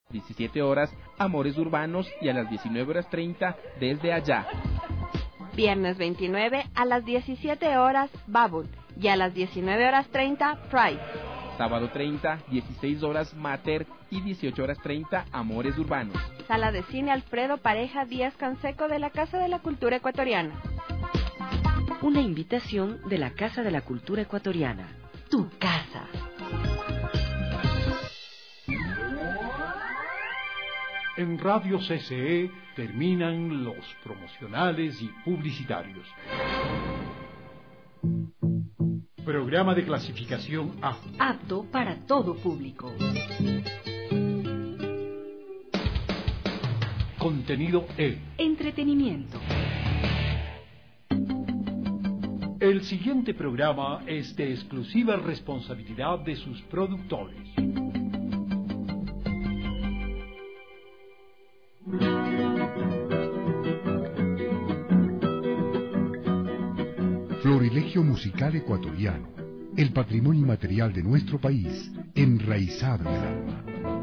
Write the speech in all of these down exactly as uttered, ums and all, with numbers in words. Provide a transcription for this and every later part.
diecisiete horas, Amores Urbanos, y a las diecinueve horas treinta, Desde Allá. Viernes veintinueve, a las diecisiete horas, Bubble, y a las diecinueve horas treinta, Pride. Sábado treinta, dieciséis horas, Mater, y dieciocho horas treinta, Amores Urbanos. Sala de Cine Alfredo Pareja Díaz Canseco de la Casa de la Cultura Ecuatoriana. Una invitación de la Casa de la Cultura Ecuatoriana. Tu casa. En Radio C C E terminan los promocionales y publicitarios. Programa de clasificación A. Apto para todo público. Contenido E. Entretenimiento. El siguiente programa es de exclusiva responsabilidad de sus productores. Florilegio musical ecuatoriano, el patrimonio inmaterial de nuestro país, enraizado en el alma.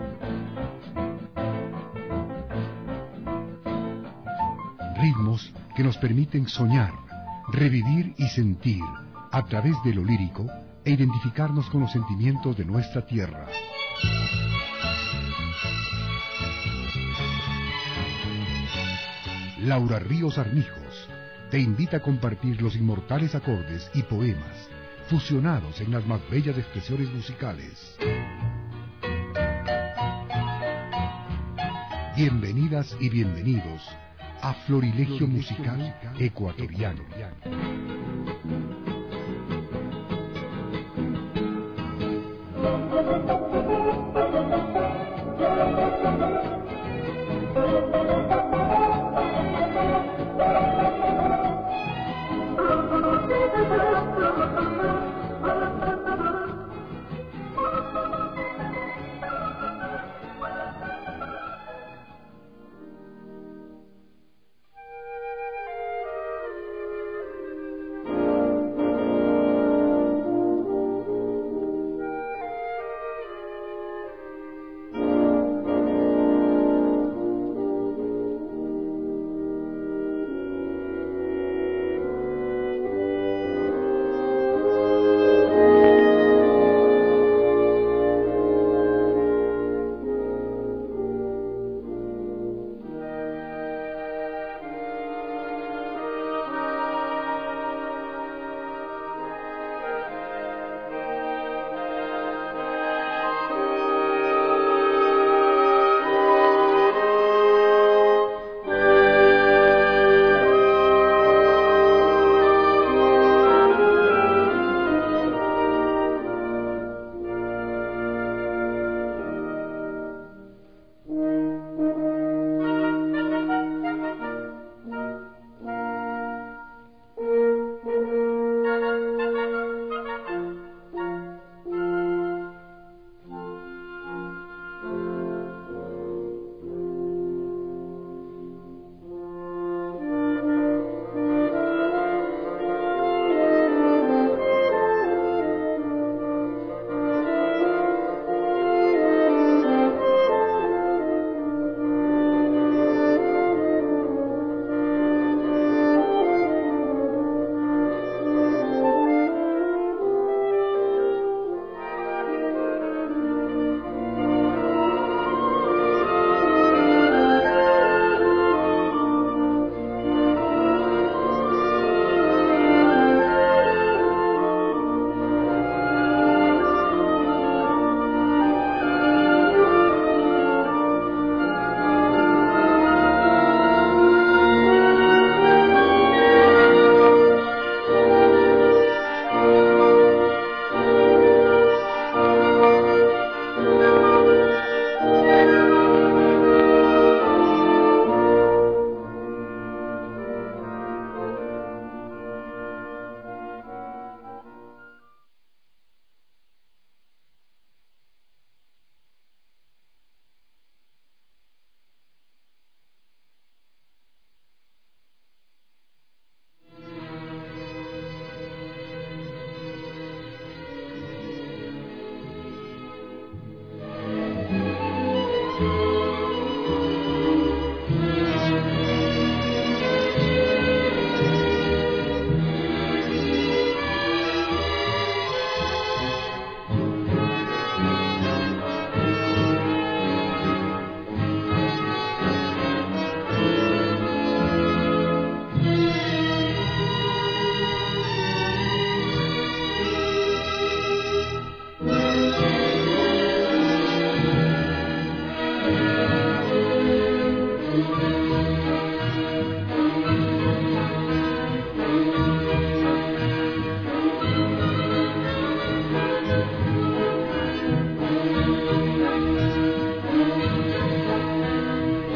Ritmos que nos permiten soñar, revivir y sentir a través de lo lírico e identificarnos con los sentimientos de nuestra tierra. Laura Ríos Armijos te invita a compartir los inmortales acordes y poemas fusionados en las más bellas expresiones musicales. Bienvenidas y bienvenidos a Florilegio Musical Ecuatoriano.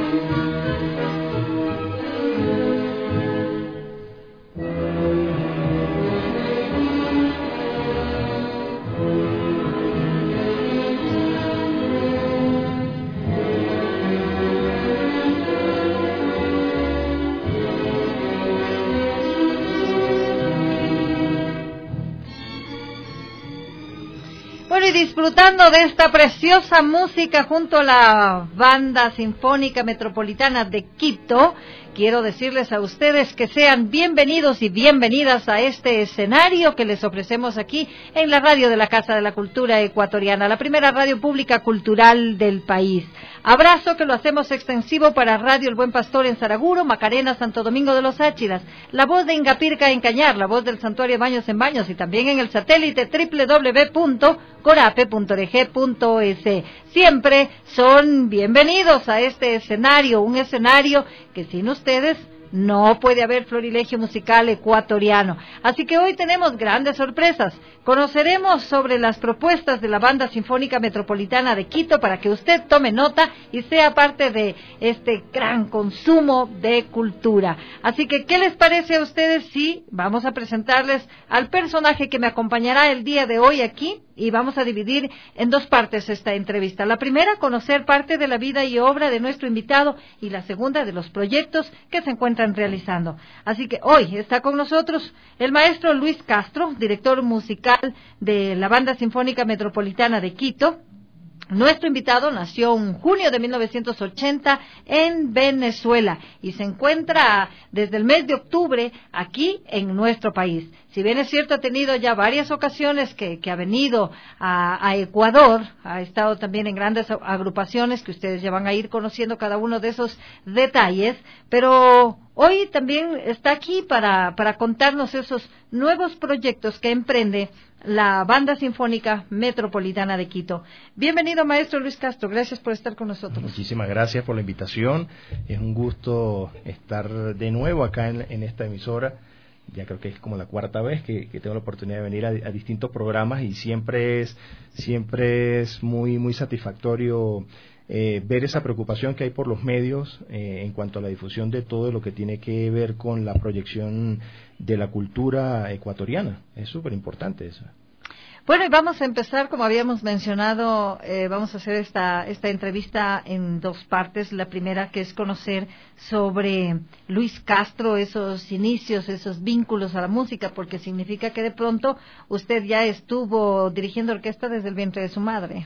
Y disfrutando de esta preciosa música junto a la Banda Sinfónica Metropolitana de Quito, quiero decirles a ustedes que sean bienvenidos y bienvenidas a este escenario que les ofrecemos aquí en la radio de la Casa de la Cultura Ecuatoriana, la primera radio pública cultural del país. Abrazo que lo hacemos extensivo para Radio El Buen Pastor en Saraguro, Macarena, Santo Domingo de los Áchiras, la voz de Ingapirca en Cañar, la voz del Santuario Baños en Baños y también en el satélite doble u doble u doble u punto corape punto org punto es. Siempre son bienvenidos a este escenario, un escenario que sin ustedes no puede haber florilegio musical ecuatoriano. Así que hoy tenemos grandes sorpresas. Conoceremos sobre las propuestas de la Banda Sinfónica Metropolitana de Quito para que usted tome nota y sea parte de este gran consumo de cultura. Así que, ¿qué les parece a ustedes si vamos a presentarles al personaje que me acompañará el día de hoy aquí? Y vamos a dividir en dos partes esta entrevista. La primera, conocer parte de la vida y obra de nuestro invitado, y la segunda, de los proyectos que se encuentran realizando. Así que hoy está con nosotros el maestro Luis Castro, director musical de la Banda Sinfónica Metropolitana de Quito. Nuestro invitado nació en junio de mil novecientos ochenta en Venezuela y se encuentra desde el mes de octubre aquí en nuestro país. Si bien es cierto, ha tenido ya varias ocasiones que, que ha venido a, a Ecuador, ha estado también en grandes agrupaciones que ustedes ya van a ir conociendo cada uno de esos detalles, pero hoy también está aquí para, para contarnos esos nuevos proyectos que emprende la Banda Sinfónica Metropolitana de Quito. Bienvenido, maestro Luis Castro, gracias por estar con nosotros. Muchísimas gracias por la invitación, es un gusto estar de nuevo acá en, en esta emisora. Ya creo que es como la cuarta vez que, que tengo la oportunidad de venir a, a distintos programas y siempre es siempre es muy muy satisfactorio eh, ver esa preocupación que hay por los medios eh, en cuanto a la difusión de todo lo que tiene que ver con la proyección de la cultura ecuatoriana. Es súper importante eso. Bueno, y vamos a empezar, como habíamos mencionado, eh, vamos a hacer esta, esta entrevista en dos partes. La primera, que es conocer sobre Luis Castro, esos inicios, esos vínculos a la música, porque significa que de pronto usted ya estuvo dirigiendo orquesta desde el vientre de su madre.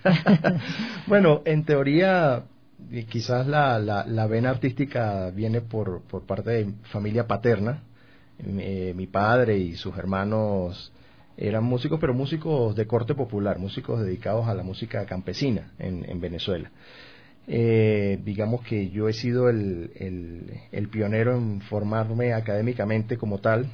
Bueno, en teoría, quizás la, la, la vena artística viene por, por parte de familia paterna. Eh, mi padre y sus hermanos eran músicos, pero músicos de corte popular, músicos dedicados a la música campesina en, en Venezuela. Eh, digamos que yo he sido el, el, el pionero en formarme académicamente como tal,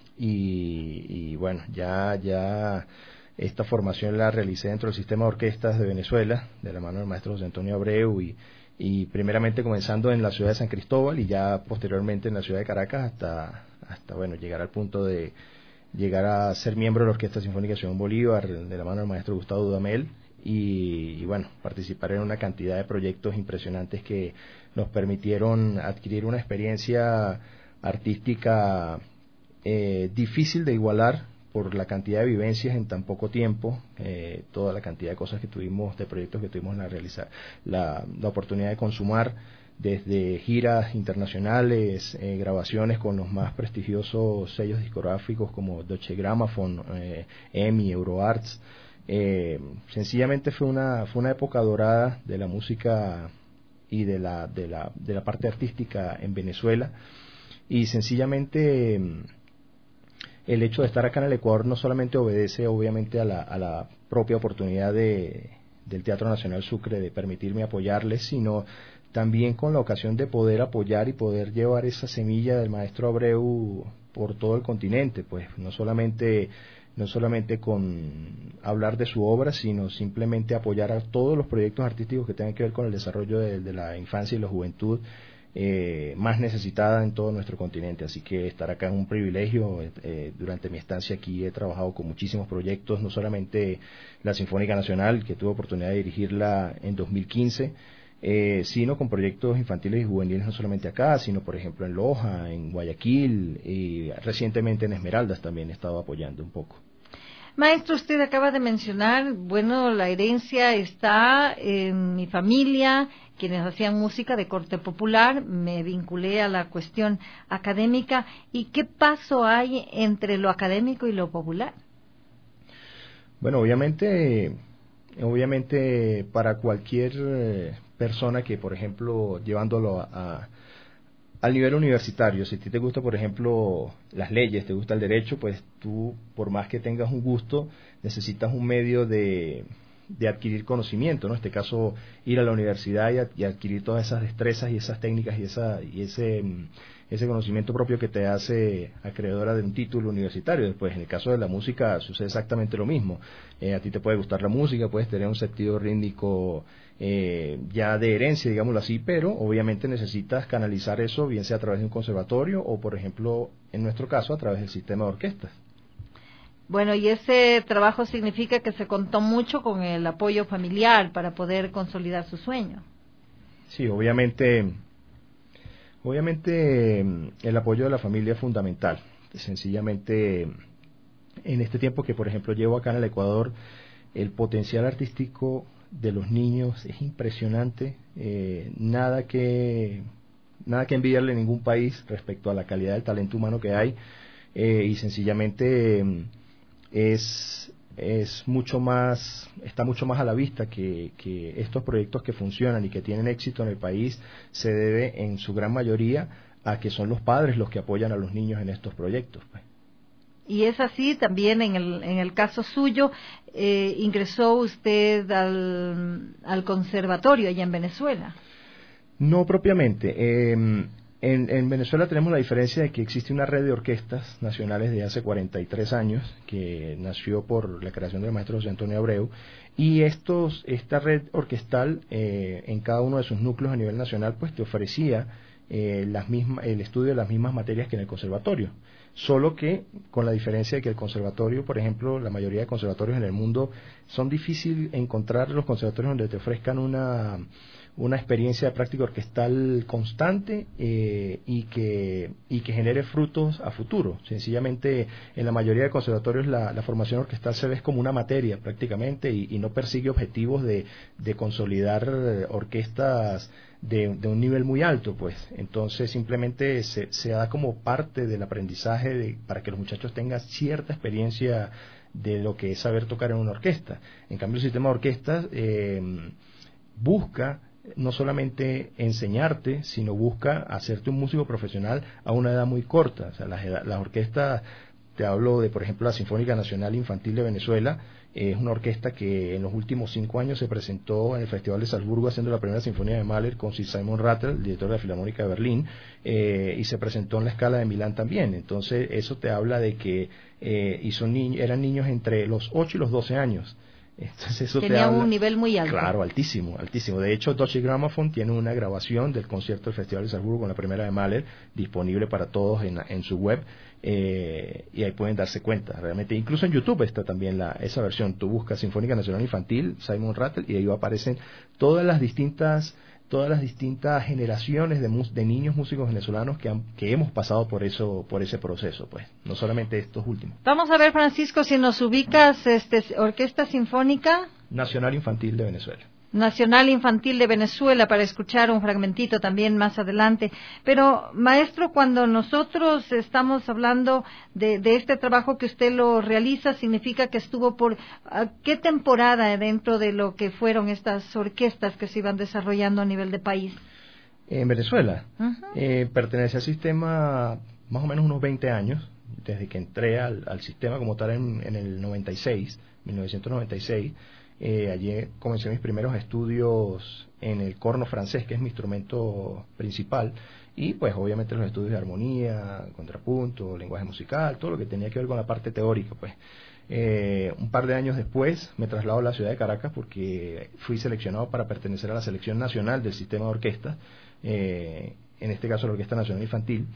y, y bueno, ya, ya esta formación la realicé dentro del sistema de orquestas de Venezuela, de la mano del maestro José Antonio Abreu, y, y primeramente comenzando en la ciudad de San Cristóbal y ya posteriormente en la ciudad de Caracas hasta, hasta bueno, llegar al punto de llegar a ser miembro de la Orquesta Sinfónica Simón Bolívar, de la mano del maestro Gustavo Dudamel, y, y bueno, participar en una cantidad de proyectos impresionantes que nos permitieron adquirir una experiencia artística eh, difícil de igualar por la cantidad de vivencias en tan poco tiempo, eh, toda la cantidad de cosas que tuvimos, de proyectos que tuvimos la realizar, la, la oportunidad de consumar, desde giras internacionales, eh, grabaciones con los más prestigiosos sellos discográficos como Deutsche Grammophon, eh, EMI, Euroarts. Eh, sencillamente fue una fue una época dorada de la música y de la de la de la parte artística en Venezuela, y sencillamente el hecho de estar acá en el Ecuador no solamente obedece obviamente a la a la propia oportunidad de del Teatro Nacional Sucre de permitirme apoyarles, sino también con la ocasión de poder apoyar y poder llevar esa semilla del maestro Abreu por todo el continente, pues no solamente no solamente con hablar de su obra, sino simplemente apoyar a todos los proyectos artísticos que tengan que ver con el desarrollo de, de la infancia y la juventud eh, más necesitada en todo nuestro continente. Así que estar acá es un privilegio. Eh, durante mi estancia aquí he trabajado con muchísimos proyectos, no solamente la Sinfónica Nacional, que tuve oportunidad de dirigirla en dos mil quince, eh, sino con proyectos infantiles y juveniles no solamente acá, sino por ejemplo en Loja, en Guayaquil, y recientemente en Esmeraldas también he estado apoyando un poco. Maestro, usted acaba de mencionar, bueno, la herencia está en mi familia, quienes hacían música de corte popular, me vinculé a la cuestión académica. ¿Y qué paso hay entre lo académico y lo popular? Bueno, obviamente, obviamente para cualquier persona que, por ejemplo, llevándolo a, a al nivel universitario, si a ti te gusta, por ejemplo, las leyes, te gusta el derecho, pues tú, por más que tengas un gusto, necesitas un medio de, de adquirir conocimiento, ¿no? En este caso, ir a la universidad y, a, y adquirir todas esas destrezas y esas técnicas y esa y ese ese conocimiento propio que te hace acreedora de un título universitario. Después, en el caso de la música, sucede exactamente lo mismo. Eh, a ti te puede gustar la música, puedes tener un sentido rítmico eh, ya de herencia, digámoslo así, pero obviamente necesitas canalizar eso, bien sea a través de un conservatorio o, por ejemplo, en nuestro caso, a través del sistema de orquestas. Bueno, y ese trabajo significa que se contó mucho con el apoyo familiar para poder consolidar su sueño. Sí, obviamente, obviamente el apoyo de la familia es fundamental. Sencillamente, en este tiempo que, por ejemplo, llevo acá en el Ecuador, el potencial artístico de los niños es impresionante. Eh, nada que nada que envidiarle a ningún país respecto a la calidad del talento humano que hay, eh, y sencillamente es es mucho más está mucho más a la vista que, que estos proyectos que funcionan y que tienen éxito en el país se debe en su gran mayoría a que son los padres los que apoyan a los niños en estos proyectos, pues. Y es así también en el, en el caso suyo, eh, ingresó usted al, al conservatorio allá en Venezuela. No propiamente. Eh, en, en Venezuela tenemos la diferencia de que existe una red de orquestas nacionales de hace cuarenta y tres años, que nació por la creación del maestro José Antonio Abreu, y estos, esta red orquestal eh, en cada uno de sus núcleos a nivel nacional pues te ofrecía eh, las mismas, el estudio de las mismas materias que en el conservatorio. Solo que con la diferencia de que el conservatorio, por ejemplo, la mayoría de conservatorios en el mundo, son difícil encontrar los conservatorios donde te ofrezcan una, una experiencia de práctica orquestal constante eh, y, que, y que genere frutos a futuro. Sencillamente, en la mayoría de conservatorios la, la formación orquestal se ve como una materia prácticamente y, y no persigue objetivos de, de consolidar orquestas De, de un nivel muy alto, pues. Entonces simplemente se, se da como parte del aprendizaje de, para que los muchachos tengan cierta experiencia de lo que es saber tocar en una orquesta. En cambio el sistema de orquestas eh, busca no solamente enseñarte, sino busca hacerte un músico profesional a una edad muy corta. O sea, las, las orquestas, te hablo de, por ejemplo, la Sinfónica Nacional Infantil de Venezuela, es una orquesta que en los últimos cinco años se presentó en el Festival de Salzburgo haciendo la primera sinfonía de Mahler con Sir Simon Rattle, el director de la Filarmónica de Berlín, eh, y se presentó en la Scala de Milán también. Entonces eso te habla de que eh, y son ni- eran niños entre los ocho y los doce años. Entonces eso Tenía te habla, un nivel muy alto. Claro, altísimo, altísimo. De hecho, Deutsche Grammophon tiene una grabación del concierto del Festival de Salzburgo con la primera de Mahler disponible para todos en, en su web, eh, y ahí pueden darse cuenta. Realmente, incluso en YouTube está también la, esa versión. Tú buscas Sinfónica Nacional Infantil, Simon Rattle, y ahí aparecen todas las distintas todas las distintas generaciones de, mus- de niños músicos venezolanos que, han, que hemos pasado por eso por ese proceso, pues, no solamente estos últimos. Vamos a ver, Francisco, si nos ubicas, este, Orquesta Sinfónica Nacional Infantil de Venezuela. Nacional Infantil de Venezuela, para escuchar un fragmentito también más adelante. Pero, maestro, cuando nosotros estamos hablando de, de este trabajo que usted lo realiza, significa que estuvo por ¿a qué temporada dentro de lo que fueron estas orquestas que se iban desarrollando a nivel de país? En Venezuela, Uh-huh. eh, pertenece al sistema más o menos unos veinte años, desde que entré al, al sistema como tal en, en el noventa y seis, mil novecientos noventa y seis. Eh, allí comencé mis primeros estudios en el corno francés, que es mi instrumento principal, y pues obviamente los estudios de armonía, contrapunto, lenguaje musical, todo lo que tenía que ver con la parte teórica, pues. Eh, un par de años después me traslado a la ciudad de Caracas porque fui seleccionado para pertenecer a la selección nacional del sistema de orquestas, eh, en este caso la Orquesta Nacional Infantil.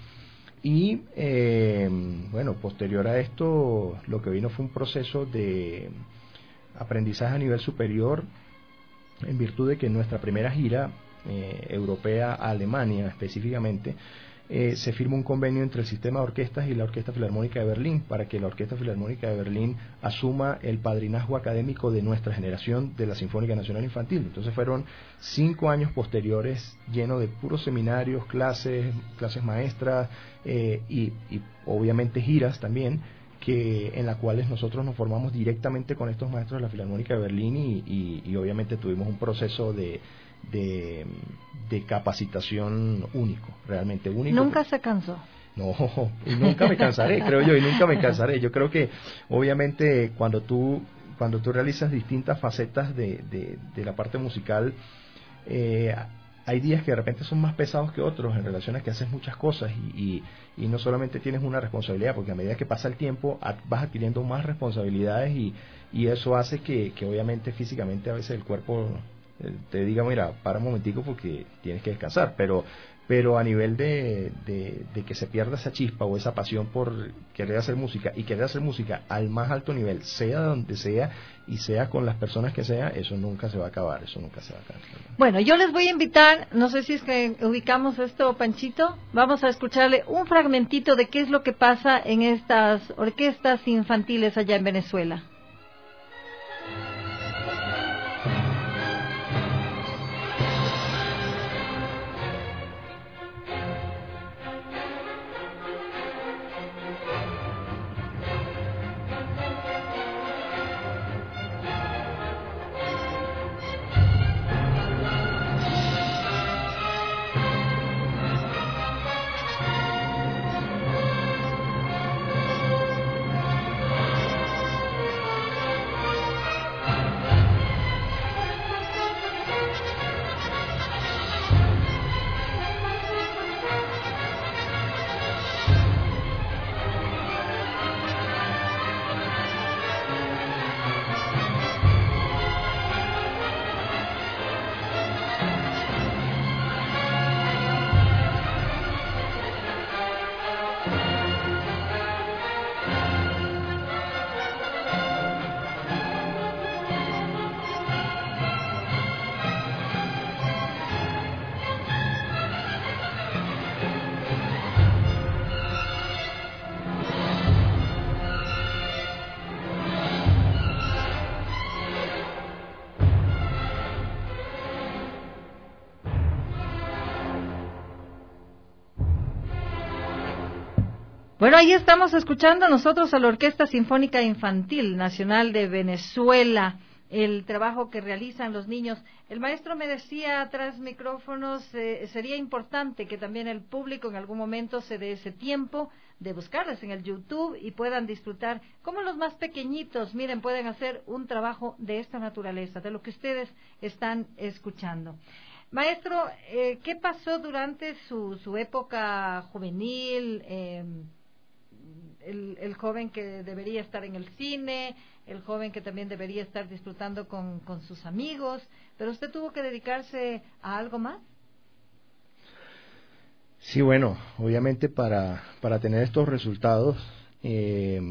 Y eh, bueno, posterior a esto lo que vino fue un proceso de aprendizaje a nivel superior, en virtud de que en nuestra primera gira eh, europea a Alemania específicamente, eh, se firma un convenio entre el sistema de orquestas y la Orquesta Filarmónica de Berlín para que la Orquesta Filarmónica de Berlín asuma el padrinazgo académico de nuestra generación de la Sinfónica Nacional Infantil. Entonces fueron cinco años posteriores llenos de puros seminarios, clases, clases maestras eh, y, y obviamente giras también, que en las cuales nosotros nos formamos directamente con estos maestros de la Filarmónica de Berlín y, y, y obviamente tuvimos un proceso de, de, de capacitación único, realmente único. ¿Nunca se cansó? No, y nunca me cansaré, creo yo, y nunca me cansaré. Yo creo que obviamente cuando tú, cuando tú realizas distintas facetas de, de, de la parte musical, eh, hay días que de repente son más pesados que otros en relación a que haces muchas cosas y, y, y no solamente tienes una responsabilidad, porque a medida que pasa el tiempo vas adquiriendo más responsabilidades y, y eso hace que, que obviamente físicamente a veces el cuerpo te diga, mira, para un momentico porque tienes que descansar, pero pero a nivel de, de, de que se pierda esa chispa o esa pasión por querer hacer música y querer hacer música al más alto nivel, sea donde sea y sea con las personas que sea, eso nunca se va a acabar, eso nunca se va a acabar. Bueno, yo les voy a invitar, no sé si es que ubicamos esto, Panchito, vamos a escucharle un fragmentito de qué es lo que pasa en estas orquestas infantiles allá en Venezuela. Bueno, ahí estamos escuchando nosotros a la Orquesta Sinfónica Infantil Nacional de Venezuela, el trabajo que realizan los niños. El maestro me decía tras micrófonos, eh, sería importante que también el público en algún momento se dé ese tiempo de buscarles en el YouTube y puedan disfrutar, como los más pequeñitos, miren, pueden hacer un trabajo de esta naturaleza, de lo que ustedes están escuchando. Maestro, eh, ¿qué pasó durante su, su época juvenil? Eh, El, el joven que debería estar en el cine, el joven que también debería estar disfrutando con, con sus amigos, pero usted tuvo que dedicarse a algo más. Sí, bueno, obviamente para, para tener estos resultados, eh,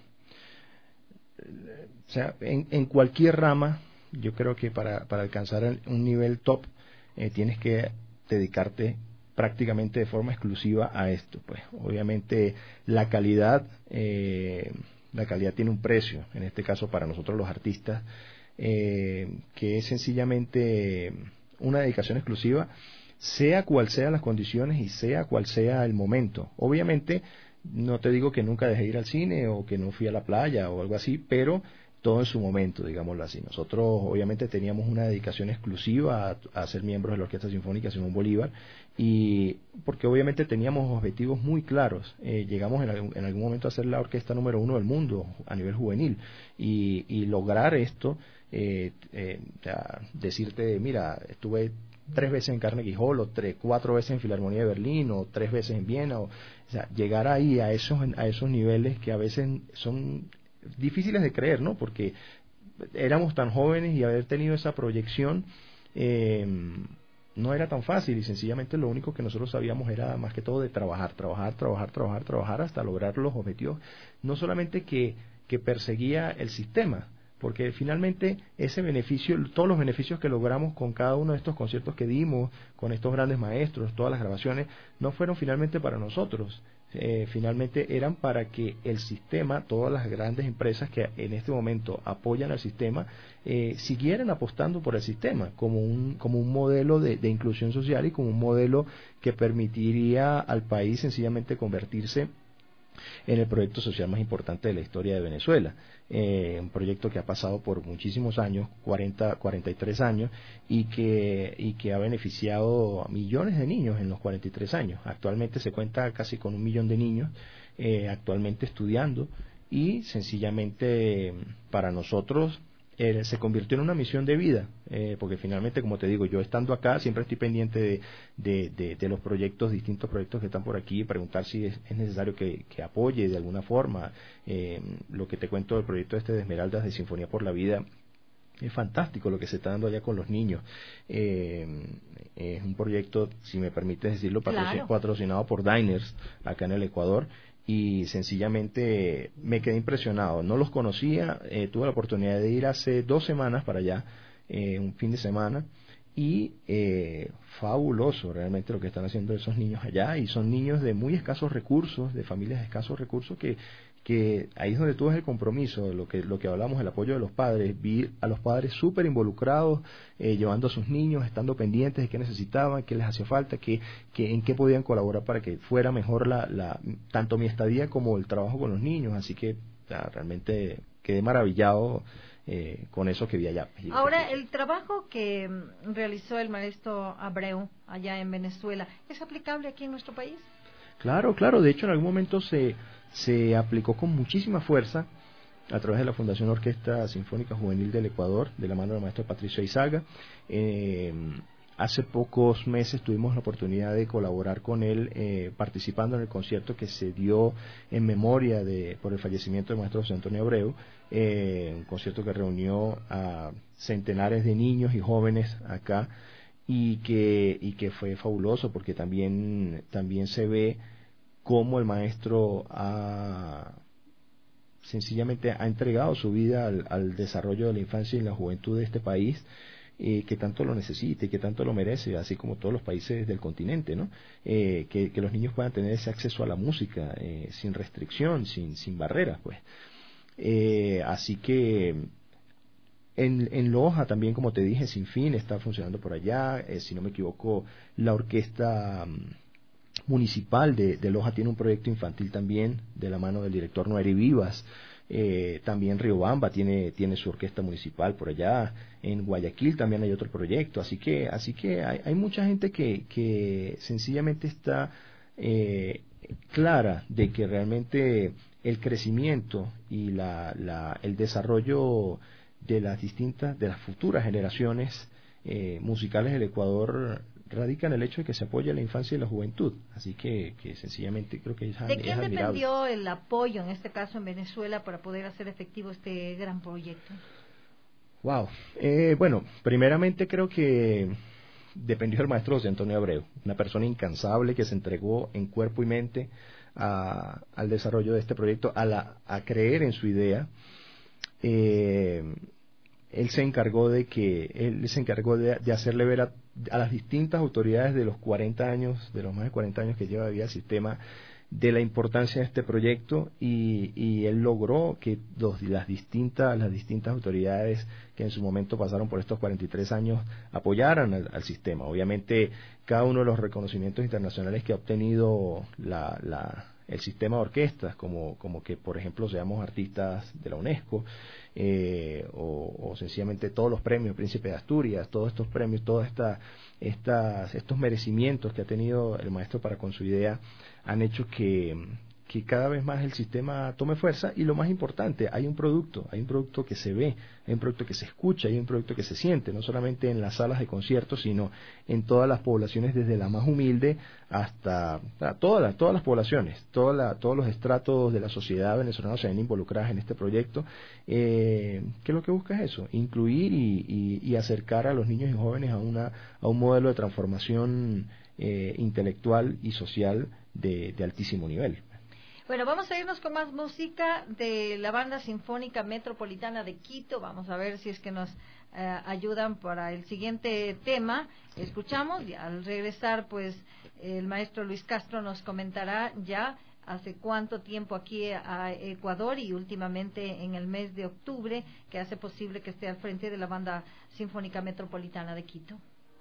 o sea, en, en cualquier rama, yo creo que para, para alcanzar un nivel top, eh, tienes que dedicarte prácticamente de forma exclusiva a esto. Pues obviamente la calidad eh, la calidad tiene un precio, en este caso para nosotros los artistas, eh, que es sencillamente una dedicación exclusiva, sea cual sean las condiciones y sea cual sea el momento. Obviamente no te digo que nunca dejé ir al cine o que no fui a la playa o algo así, pero todo en su momento, digámoslo así. Nosotros obviamente teníamos una dedicación exclusiva a, a ser miembros de la Orquesta Sinfónica Simón Bolívar, y porque obviamente teníamos objetivos muy claros. Eh, llegamos en algún, en algún momento a ser la orquesta número uno del mundo a nivel juvenil, y, y lograr esto, eh, eh, ya, decirte, mira, estuve tres veces en Carnegie Hall, o tres, cuatro veces en Filarmonía de Berlín, o tres veces en Viena, o, o sea, llegar ahí a esos, a esos niveles que a veces son difíciles de creer, ¿no? Porque éramos tan jóvenes y haber tenido esa proyección eh, no era tan fácil, y sencillamente lo único que nosotros sabíamos era más que todo de trabajar, trabajar, trabajar, trabajar, trabajar hasta lograr los objetivos, no solamente que, que perseguía el sistema, porque finalmente ese beneficio, todos los beneficios que logramos con cada uno de estos conciertos que dimos, con estos grandes maestros, todas las grabaciones, no fueron finalmente para nosotros. Eh, finalmente eran para que el sistema, todas las grandes empresas que en este momento apoyan al sistema, eh, siguieran apostando por el sistema como un, como un modelo de, de inclusión social y como un modelo que permitiría al país sencillamente convertirse en el proyecto social más importante de la historia de Venezuela. Eh, un proyecto que ha pasado por muchísimos años, cuarenta, cuarenta y tres años, y que, y que ha beneficiado a millones de niños en los cuarenta y tres años. Actualmente se cuenta casi con un millón de niños eh, actualmente estudiando, y sencillamente para nosotros Eh, se convirtió en una misión de vida, eh, porque finalmente, como te digo, yo estando acá siempre estoy pendiente de, de, de, de los proyectos, distintos proyectos que están por aquí, preguntar si es, es necesario que, que apoye de alguna forma. Eh, lo que te cuento del proyecto este de Esmeraldas de Sinfonía por la Vida, es fantástico lo que se está dando allá con los niños. Eh, es un proyecto, si me permites decirlo, patrocin- Claro. patrocinado por Diners acá en el Ecuador, y sencillamente me quedé impresionado. No los conocía, eh, tuve la oportunidad de ir hace dos semanas para allá, eh, un fin de semana, y eh, fabuloso realmente lo que están haciendo esos niños allá, y son niños de muy escasos recursos, de familias de escasos recursos, que que ahí es donde tú ves el compromiso, lo que lo que hablamos, el apoyo de los padres. Vi a los padres súper involucrados, eh, llevando a sus niños, estando pendientes de qué necesitaban, qué les hacía falta, qué, qué, en qué podían colaborar para que fuera mejor la, la tanto mi estadía como el trabajo con los niños. Así que ya, realmente quedé maravillado eh, con eso que vi allá. Ahora, el trabajo que mm, realizó el maestro Abreu allá en Venezuela, ¿es aplicable aquí en nuestro país? Claro, claro. De hecho, en algún momento se, se aplicó con muchísima fuerza a través de la Fundación Orquesta Sinfónica Juvenil del Ecuador, de la mano del maestro Patricio Aizaga. Eh, hace pocos meses tuvimos la oportunidad de colaborar con él, eh, participando en el concierto que se dio en memoria de por el fallecimiento del maestro José Antonio Abreu, eh, un concierto que reunió a centenares de niños y jóvenes acá, y que y que fue fabuloso, porque también también se ve cómo el maestro ha sencillamente ha entregado su vida al, al desarrollo de la infancia y la juventud de este país, eh, que tanto lo necesita y que tanto lo merece, así como todos los países del continente, ¿no? Eh, que, que los niños puedan tener ese acceso a la música eh, sin restricción, sin sin barreras, pues. Eh, así que En, en Loja también, como te dije, Sin Fin está funcionando por allá. Eh, si no me equivoco, la orquesta um, municipal de, de Loja tiene un proyecto infantil también, de la mano del director Noeri Vivas. Eh, también Riobamba tiene, tiene su orquesta municipal por allá. En Guayaquil también hay otro proyecto. Así que, así que hay, hay mucha gente que, que sencillamente está eh, clara de que realmente el crecimiento y la, la, el desarrollo de las distintas, de las futuras generaciones eh, musicales del Ecuador radica en el hecho de que se apoya la infancia y la juventud. Así que, que sencillamente creo que es, ¿De quién es admirable. dependió el apoyo, en este caso en Venezuela, para poder hacer efectivo este gran proyecto? Wow. Eh, bueno, primeramente creo que dependió del maestro José Antonio Abreu, una persona incansable que se entregó en cuerpo y mente a, al desarrollo de este proyecto, a, la, a creer en su idea. Eh, él se encargó de que él se encargó de, de hacerle ver a, a las distintas autoridades de los cuarenta años, de los más de cuarenta años que lleva de vida el sistema, de la importancia de este proyecto, y, y él logró que los, las distintas las distintas autoridades que en su momento pasaron por estos cuarenta y tres años apoyaran al, al sistema. Obviamente cada uno de los reconocimientos internacionales que ha obtenido la, la el sistema de orquestas, como, como que por ejemplo seamos artistas de la UNESCO, eh, o, o sencillamente todos los premios Príncipe de Asturias, todos estos premios, todos esta, estas, estos merecimientos que ha tenido el maestro para con su idea, han hecho que, que cada vez más el sistema tome fuerza. Y lo más importante, hay un producto, hay un producto que se ve, hay un producto que se escucha, hay un producto que se siente, no solamente en las salas de conciertos, sino en todas las poblaciones, desde la más humilde hasta todas las, todas las poblaciones, toda la, todos los estratos de la sociedad venezolana se ven involucradas en este proyecto, eh, que lo que busca es eso, incluir y, y, y acercar a los niños y jóvenes a, una, a un modelo de transformación eh, intelectual y social de, de altísimo nivel. Bueno, vamos a irnos con más música de la Banda Sinfónica Metropolitana de Quito. Vamos a ver si es que nos eh, ayudan para el siguiente tema. Escuchamos y al regresar, pues el maestro Luis Castro nos comentará ya hace cuánto tiempo aquí a Ecuador y últimamente en el mes de octubre que hace posible que esté al frente de la Banda Sinfónica Metropolitana de Quito.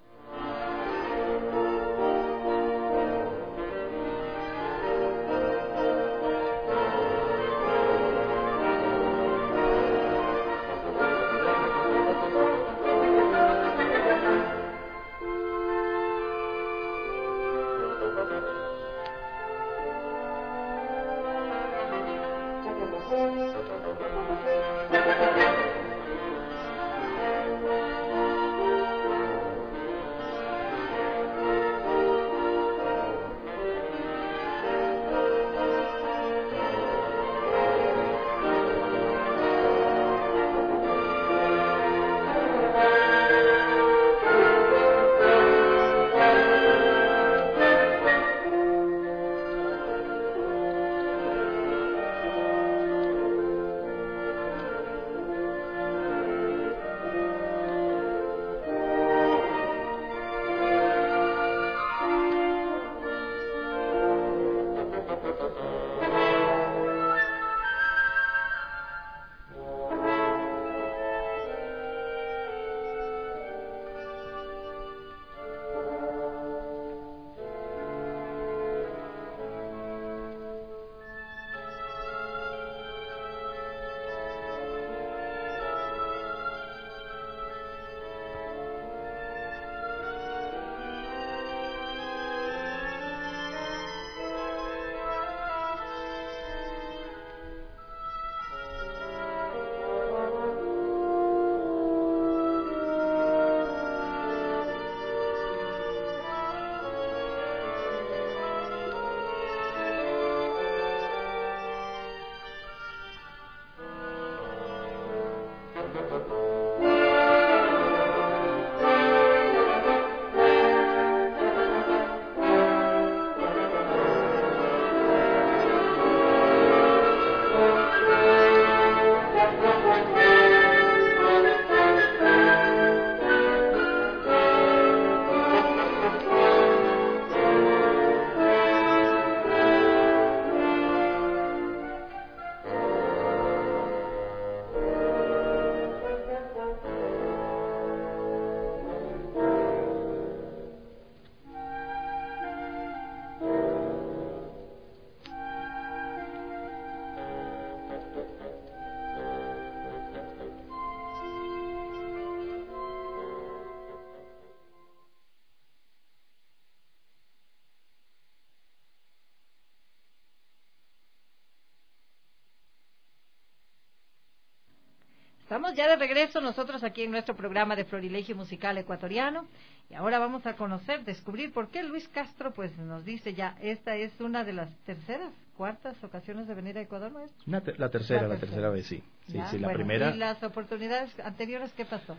Estamos ya de regreso nosotros aquí en nuestro programa de Florilegio Musical Ecuatoriano y ahora vamos a conocer, descubrir por qué Luis Castro pues nos dice ya, esta es una de las terceras, cuartas ocasiones de venir a Ecuador, ¿no es? Una te- la tercera, la, la tercera. tercera vez, sí. Sí, ya, sí, la bueno, primera. ¿y las oportunidades anteriores qué pasó?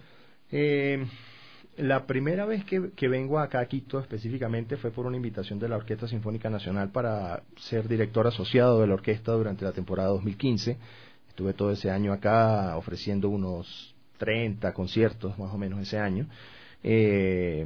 Eh, la primera vez que, que vengo acá a Quito específicamente fue por una invitación de la Orquesta Sinfónica Nacional para ser director asociado de la orquesta durante la temporada dos mil quince. Estuve todo ese año acá ofreciendo unos treinta conciertos más o menos ese año. Eh,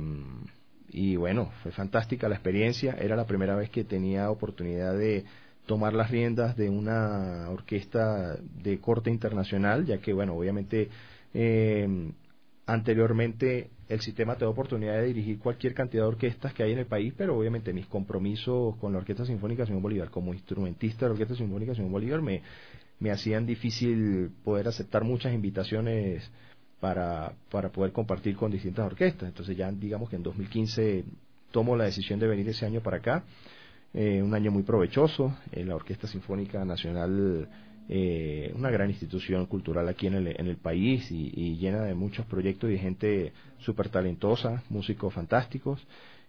y bueno, fue fantástica la experiencia. Era la primera vez que tenía oportunidad de tomar las riendas de una orquesta de corte internacional, ya que bueno, obviamente eh, anteriormente el sistema te da oportunidad de dirigir cualquier cantidad de orquestas que hay en el país, pero obviamente mis compromisos con la Orquesta Sinfónica Simón Bolívar como instrumentista de la Orquesta Sinfónica Simón Bolívar me me hacían difícil poder aceptar muchas invitaciones para, para poder compartir con distintas orquestas. Entonces ya digamos que en dos mil quince tomo la decisión de venir ese año para acá, eh, un año muy provechoso. Eh, la Orquesta Sinfónica Nacional, eh, una gran institución cultural aquí en el, en el país y, y llena de muchos proyectos y de gente súper talentosa, músicos fantásticos.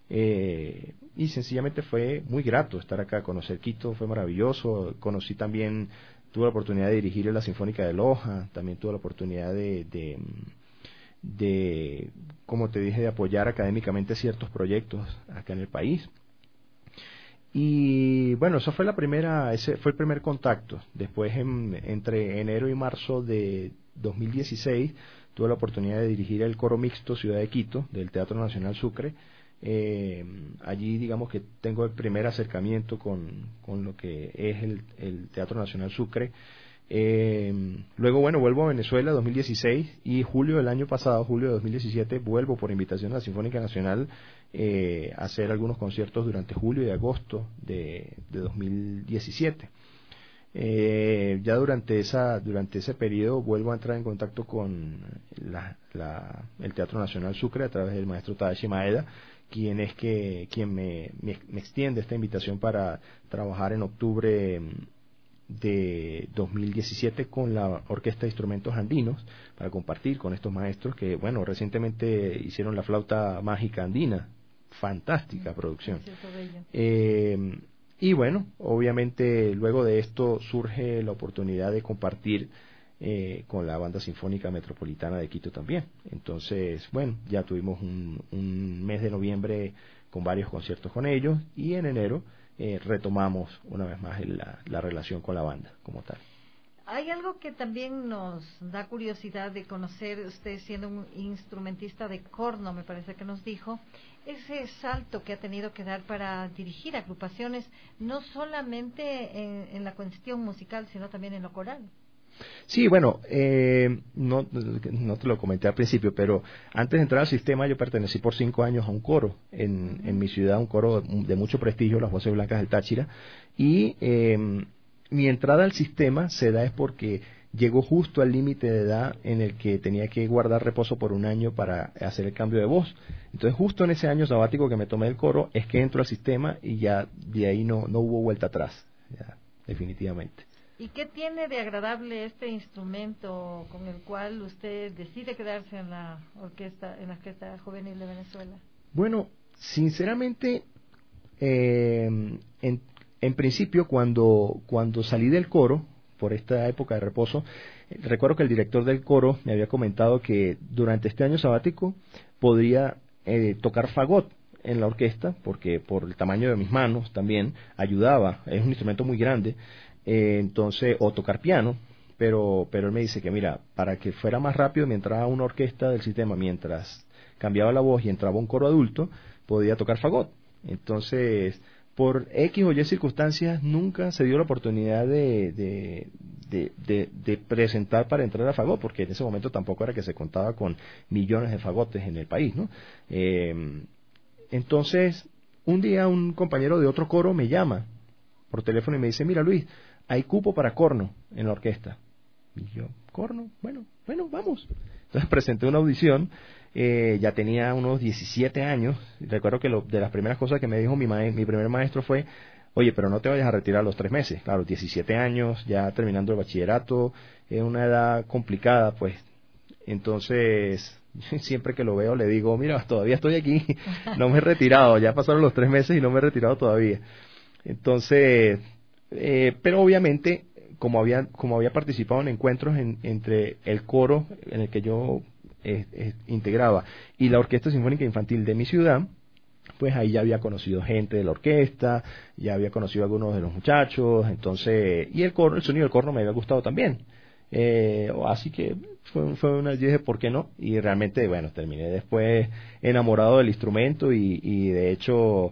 Eh, y sencillamente fue muy grato estar acá, conocer Quito fue maravilloso. Conocí también, tuve la oportunidad de dirigir la Sinfónica de Loja, también tuve la oportunidad de, de, de, como te dije, de apoyar académicamente ciertos proyectos acá en el país. Y bueno, eso fue la primera, ese fue el primer contacto. Después, en, entre enero y marzo de dos mil dieciséis, tuve la oportunidad de dirigir el coro mixto Ciudad de Quito del Teatro Nacional Sucre. Eh, allí, digamos que tengo el primer acercamiento con, con lo que es el, el Teatro Nacional Sucre. Eh, luego, bueno, vuelvo a Venezuela dos mil dieciséis y julio del año pasado, julio de dos mil diecisiete, vuelvo por invitación a la Sinfónica Nacional eh, a hacer algunos conciertos durante julio y agosto de, de dos mil diecisiete. Eh, ya durante esa durante ese periodo vuelvo a entrar en contacto con la, la, el Teatro Nacional Sucre a través del maestro Tadashi Maeda, quien es que quien me, me, me extiende esta invitación para trabajar en octubre de dos mil diecisiete con la Orquesta de Instrumentos Andinos, para compartir con estos maestros que, bueno, recientemente hicieron la flauta mágica andina, fantástica producción. Eh, y bueno, obviamente luego de esto surge la oportunidad de compartir eh, con la Banda Sinfónica Metropolitana de Quito también. Entonces, bueno, ya tuvimos un, un mes de noviembre con varios conciertos con ellos, y en enero Eh, retomamos una vez más el, la, la relación con la banda como tal. Hay algo que también nos da curiosidad de conocer, usted siendo un instrumentista de corno, me parece que nos dijo, ese salto que ha tenido que dar para dirigir agrupaciones, no solamente en, en la cuestión musical, sino también en lo coral. Sí, bueno, eh, no, no te lo comenté al principio, pero antes de entrar al sistema yo pertenecí por cinco años a un coro en, en mi ciudad, un coro de mucho prestigio, las Voces Blancas del Táchira, y eh, mi entrada al sistema se da es porque llegó justo al límite de edad en el que tenía que guardar reposo por un año para hacer el cambio de voz. Entonces, justo en ese año sabático que me tomé del coro es que entro al sistema y ya de ahí no, no hubo vuelta atrás, ya, definitivamente. ¿Y qué tiene de agradable este instrumento con el cual usted decide quedarse en la orquesta, en la Orquesta Juvenil de Venezuela? Bueno, sinceramente, eh, en, en principio cuando, cuando salí del coro, por esta época de reposo, eh, recuerdo que el director del coro me había comentado que durante este año sabático podría eh, tocar fagot en la orquesta, porque por el tamaño de mis manos también ayudaba, es un instrumento muy grande. Eh, entonces, o tocar piano, pero pero él me dice que mira, para que fuera más rápido, mientras entraba una orquesta del sistema, mientras cambiaba la voz y entraba un coro adulto, podía tocar fagot. Entonces, por X o Y circunstancias, nunca se dio la oportunidad de, de, de, de, de presentar para entrar a fagot, porque en ese momento tampoco era que se contaba con millones de fagotes en el país, ¿no? Eh, entonces, un día un compañero de otro coro me llama por teléfono y me dice, mira Luis, hay cupo para corno en la orquesta. Y yo, ¿corno? Bueno, bueno, vamos. Entonces presenté una audición, eh, ya tenía unos diecisiete años. Recuerdo que lo, de las primeras cosas que me dijo mi, ma mi primer maestro fue, oye, pero no te vayas a retirar a los tres meses. Claro, diecisiete años, ya terminando el bachillerato, es una edad complicada, pues. Entonces, siempre que lo veo le digo, mira, todavía estoy aquí, no me he retirado, ya pasaron los tres meses y no me he retirado todavía. Entonces, eh, pero obviamente, como había como había participado en encuentros en, entre el coro en el que yo eh, eh, integraba y la Orquesta Sinfónica Infantil de mi ciudad, pues ahí ya había conocido gente de la orquesta, ya había conocido a algunos de los muchachos, entonces, y el coro, el sonido del corno me había gustado también. Eh, así que fue, fue una, yo dije, ¿por qué no? Y realmente, bueno, terminé después enamorado del instrumento y, y de hecho...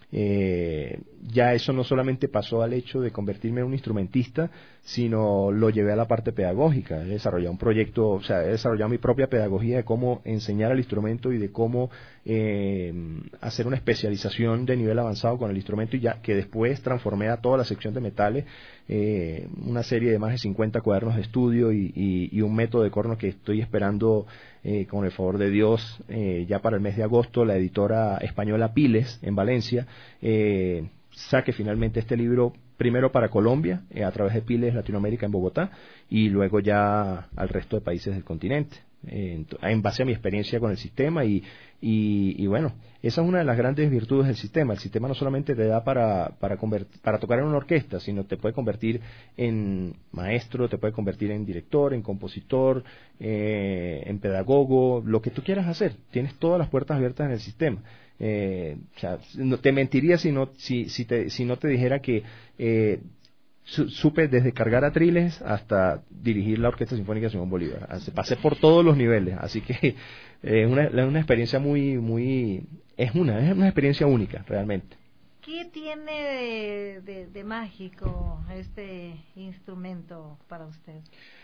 Eh, ya eso no solamente pasó al hecho de convertirme en un instrumentista, sino lo llevé a la parte pedagógica. He desarrollado un proyecto, o sea, he desarrollado mi propia pedagogía de cómo enseñar el instrumento y de cómo eh, hacer una especialización de nivel avanzado con el instrumento, y ya que después transformé a toda la sección de metales, eh, una serie de más de cincuenta cuadernos de estudio y, y, y un método de corno que estoy esperando eh, con el favor de Dios eh, ya para el mes de agosto. La editora española Piles en Valencia eh, saque finalmente este libro, primero para Colombia, eh, a través de Piles Latinoamérica en Bogotá, y luego ya al resto de países del continente, eh, en base a mi experiencia con el sistema. Y, y, y bueno, esa es una de las grandes virtudes del sistema. El sistema no solamente te da para, para, para tocar en una orquesta, sino te puede convertir en maestro, te puede convertir en director, en compositor, eh, en pedagogo, lo que tú quieras hacer. Tienes todas las puertas abiertas en el sistema. Eh, o sea, no, te mentiría si no, si, si, te, si no te dijera que eh, su, supe desde cargar atriles hasta dirigir la Orquesta Sinfónica de Simón Bolívar. Así, pasé por todos los niveles, así que es eh, una, una experiencia muy, muy, es una, es una experiencia única, realmente. ¿Qué tiene de, de, de mágico este instrumento para usted?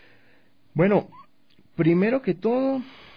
Bueno, primero que todo,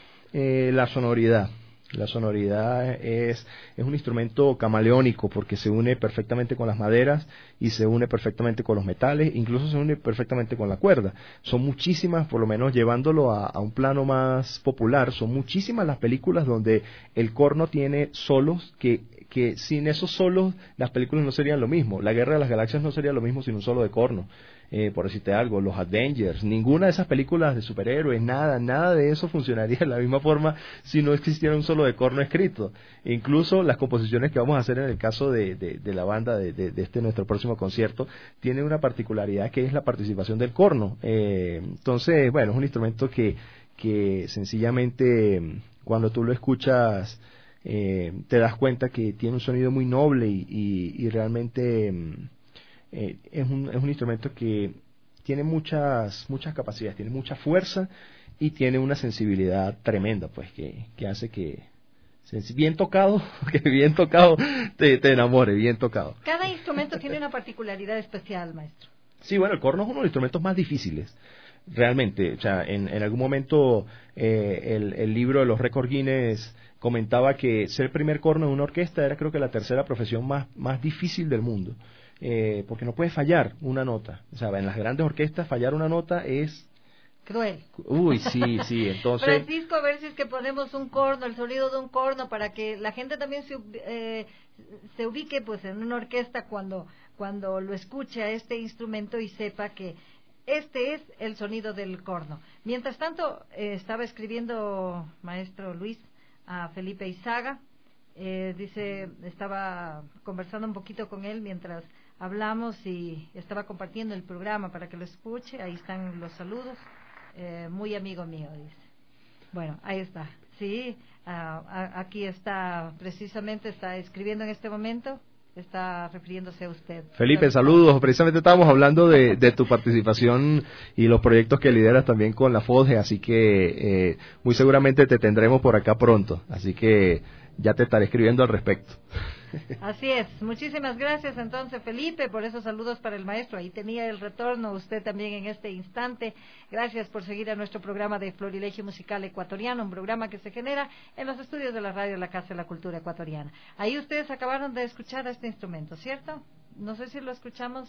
eh, la sonoridad. La sonoridad es, es un instrumento camaleónico porque se une perfectamente con las maderas y se une perfectamente con los metales, incluso se une perfectamente con la cuerda. Son muchísimas, por lo menos llevándolo a, a un plano más popular, son muchísimas las películas donde el corno tiene solos que, que sin esos solos las películas no serían lo mismo. La Guerra de las Galaxias no sería lo mismo sin un solo de corno. Eh, por decirte algo, los Avengers, ninguna de esas películas de superhéroes, nada, nada de eso funcionaría de la misma forma si no existiera un solo de corno escrito. E incluso las composiciones que vamos a hacer en el caso de, de, de la banda de, de, de este nuestro próximo concierto tiene una particularidad que es la participación del corno. Eh, entonces, bueno, es un instrumento que, que sencillamente cuando tú lo escuchas eh, te das cuenta que tiene un sonido muy noble y, y, y realmente Eh, es, un, es un instrumento que tiene muchas muchas capacidades, tiene mucha fuerza y tiene una sensibilidad tremenda, pues que, que hace que bien tocado, que bien tocado te, te enamore, bien tocado. Cada instrumento tiene una particularidad especial, maestro. Sí, bueno, el corno es uno de los instrumentos más difíciles, realmente. O sea, en, en algún momento eh, el, el libro de los récords Guinness comentaba que ser primer corno en una orquesta era, creo que, la tercera profesión más, más difícil del mundo. Eh, porque no puede fallar una nota. O sea, en las grandes orquestas fallar una nota es cruel. Uy, sí, sí, entonces... Francisco, a ver si es que ponemos un corno, el sonido de un corno, para que la gente también se, eh, se ubique pues en una orquesta cuando, cuando lo escuche a este instrumento y sepa que este es el sonido del corno. Mientras tanto, eh, estaba escribiendo, maestro Luis, a Felipe Izaga. Eh, dice, estaba conversando un poquito con él mientras hablamos y estaba compartiendo el programa para que lo escuche. Ahí están los saludos. Eh, muy amigo mío, dice. Bueno, ahí está. Sí, uh, a, aquí está, precisamente está escribiendo en este momento, está refiriéndose a usted. Felipe, saludos. Precisamente estábamos hablando de, de tu participación y los proyectos que lideras también con la F O D G E, así que eh, muy seguramente te tendremos por acá pronto. Así que ya te estaré escribiendo al respecto. Así es. Muchísimas gracias entonces, Felipe, por esos saludos para el maestro. Ahí tenía el retorno usted también en este instante. Gracias por seguir a nuestro programa de Florilegio Musical Ecuatoriano, un programa que se genera en los estudios de la radio de la Casa de la Cultura Ecuatoriana. Ahí ustedes acabaron de escuchar este instrumento, ¿cierto? No sé si lo escuchamos.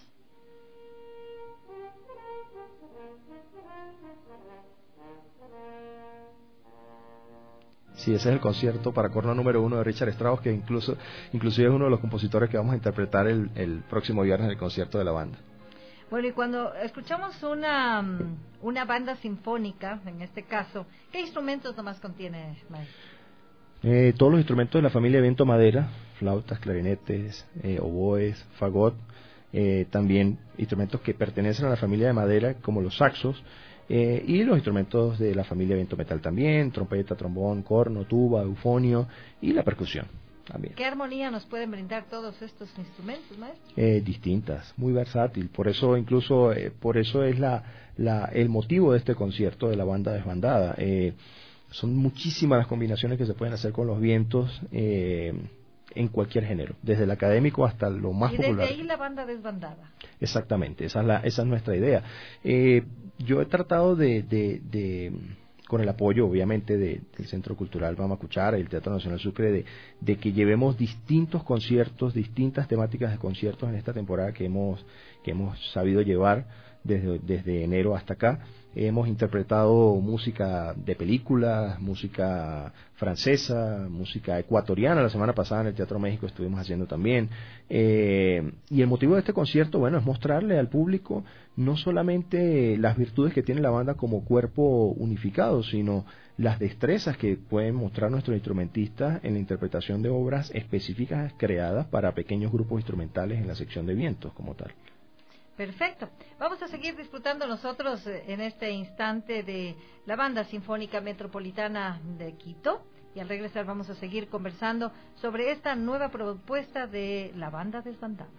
Sí, ese es el concierto para corno número uno de Richard Strauss, que incluso inclusive es uno de los compositores que vamos a interpretar el, el próximo viernes en el concierto de la banda. Bueno, y cuando escuchamos una, una banda sinfónica, en este caso, ¿qué instrumentos nomás contiene, maestro? Eh, todos los instrumentos de la familia viento madera, flautas, clarinetes, eh, oboes, fagot, eh, también instrumentos que pertenecen a la familia de madera, como los saxos, Eh, y los instrumentos de la familia viento metal también, trompeta, trombón, corno, tuba, eufonio y la percusión también. ¿Qué armonía nos pueden brindar todos estos instrumentos, maestro? Eh, distintas, muy versátil, por eso incluso, eh, por eso es la, la, el motivo de este concierto de la banda desbandada. Eh, son muchísimas las combinaciones que se pueden hacer con los vientos, eh, en cualquier género, desde el académico hasta lo más y popular. Y desde ahí la banda desbandada. Exactamente, esa es, la, esa es nuestra idea. Eh, yo he tratado de, de, de, con el apoyo obviamente de, del Centro Cultural Mamacuchara y el Teatro Nacional Sucre, de, de que llevemos distintos conciertos, distintas temáticas de conciertos en esta temporada que hemos, que hemos sabido llevar desde, desde enero hasta acá. Hemos interpretado música de películas, música francesa, música ecuatoriana. La semana pasada en el Teatro México estuvimos haciendo también. Eh, y el motivo de este concierto, bueno, es mostrarle al público no solamente las virtudes que tiene la banda como cuerpo unificado, sino las destrezas que pueden mostrar nuestros instrumentistas en la interpretación de obras específicas creadas para pequeños grupos instrumentales en la sección de vientos como tal. Perfecto. Vamos a seguir disfrutando nosotros en este instante de la Banda Sinfónica Metropolitana de Quito y al regresar vamos a seguir conversando sobre esta nueva propuesta de la banda desbandada.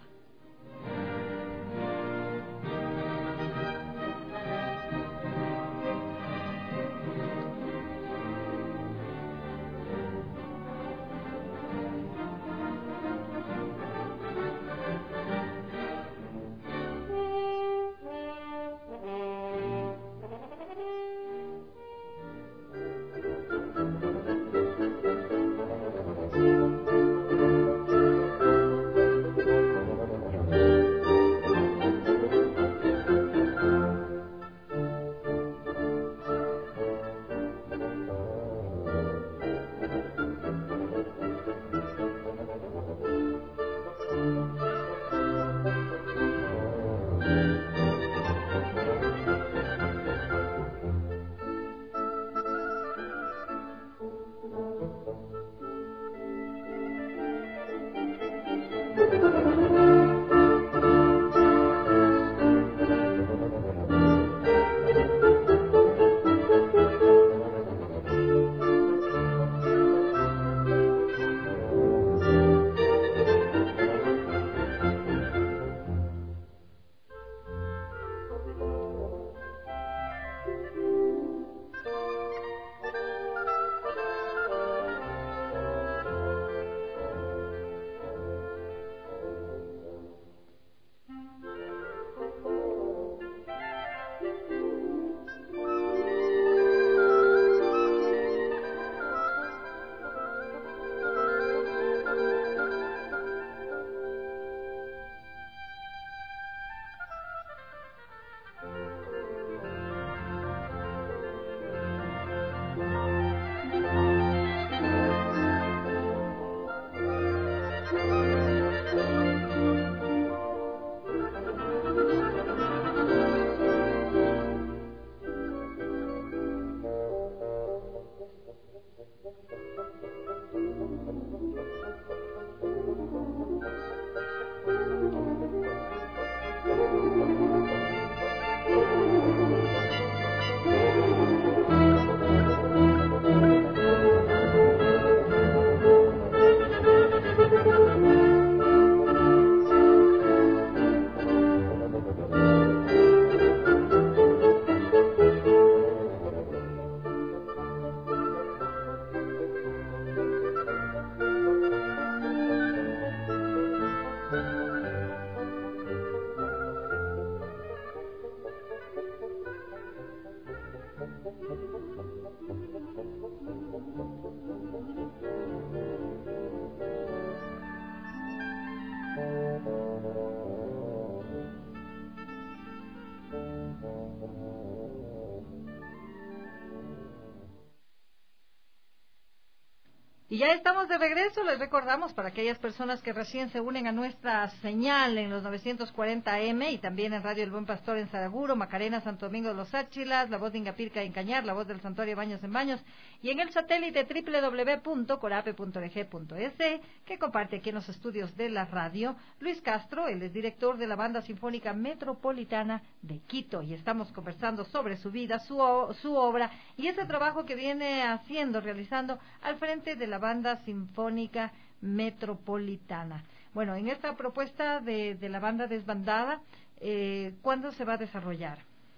Y ya estamos de regreso, les recordamos para aquellas personas que recién se unen a nuestra señal en los novecientos cuarenta eme y también en Radio El Buen Pastor en Saraguro, Macarena, Santo Domingo de los Áchilas, La Voz de Ingapirca en Cañar, La Voz del Santuario Baños en Baños y en el satélite doble u doble u doble u punto corape punto org punto es que comparte aquí en los estudios de la radio Luis Castro, él es director de la Banda Sinfónica Metropolitana de Quito y estamos conversando sobre su vida, su, su obra y ese trabajo que viene haciendo, realizando al frente de la Banda Sinfónica Metropolitana. Bueno, en esta propuesta de, de la banda desbandada, eh, ¿cuándo se va a desarrollar?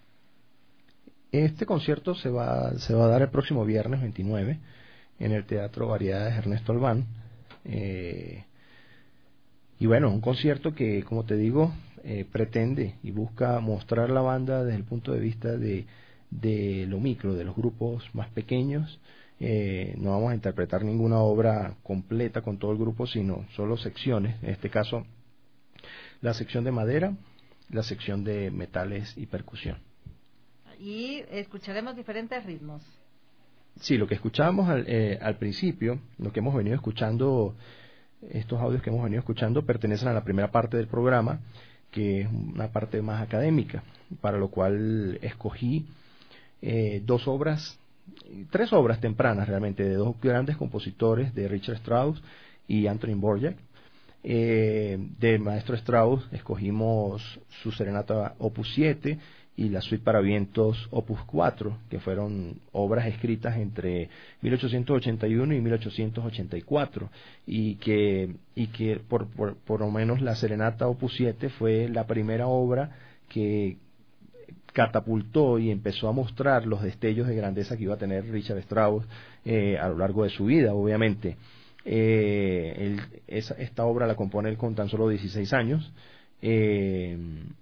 Este concierto se va, se va a dar el próximo viernes veintinueve en el Teatro Variedades Ernesto Albán. Eh, y bueno, un concierto que, como te digo, eh, pretende y busca mostrar la banda desde el punto de vista de, de lo micro, de los grupos más pequeños. Eh, no vamos a interpretar ninguna obra completa con todo el grupo, sino solo secciones. En este caso, la sección de madera, la sección de metales y percusión. Y escucharemos diferentes ritmos. Sí, lo que escuchábamos al, eh, al principio, lo que hemos venido escuchando, estos audios que hemos venido escuchando pertenecen a la primera parte del programa, que es una parte más académica, para lo cual escogí eh, dos obras, tres obras tempranas realmente, de dos grandes compositores, de Richard Strauss y Antonín Dvořák. Eh, de maestro Strauss escogimos su Serenata Opus siete y la Suite para vientos Opus cuatro, que fueron obras escritas entre mil ochocientos ochenta y uno y mil ochocientos ochenta y cuatro, y que, y que por, por, por lo menos la Serenata Opus siete fue la primera obra que catapultó y empezó a mostrar los destellos de grandeza que iba a tener Richard Strauss eh, a lo largo de su vida, obviamente. Eh, él, esa, esta obra la compone él con tan solo dieciséis años. Eh,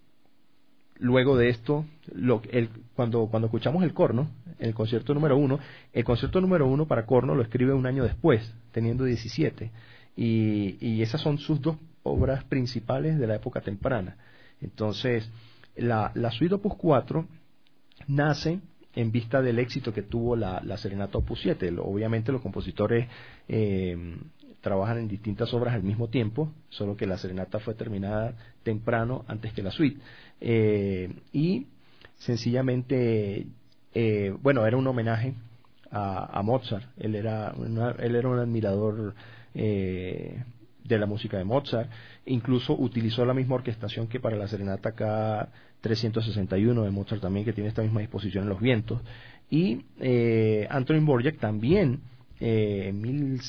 luego de esto, lo, el, cuando, cuando escuchamos el corno, el concierto número uno, el concierto número uno para corno lo escribe un año después, teniendo diecisiete, y, y esas son sus dos obras principales de la época temprana. Entonces, La, la Suite Opus cuatro nace en vista del éxito que tuvo la, la Serenata Opus siete. Lo, obviamente los compositores eh, trabajan en distintas obras al mismo tiempo, solo que la Serenata fue terminada temprano antes que la Suite. Eh, y sencillamente, eh, bueno, era un homenaje a, a Mozart. Él era, una, él era un admirador eh, de la música de Mozart. Incluso utilizó la misma orquestación que para la Serenata K trescientos sesenta y uno de Mozart también, que tiene esta misma disposición en los vientos. Y eh, Antonín Dvořák también eh, en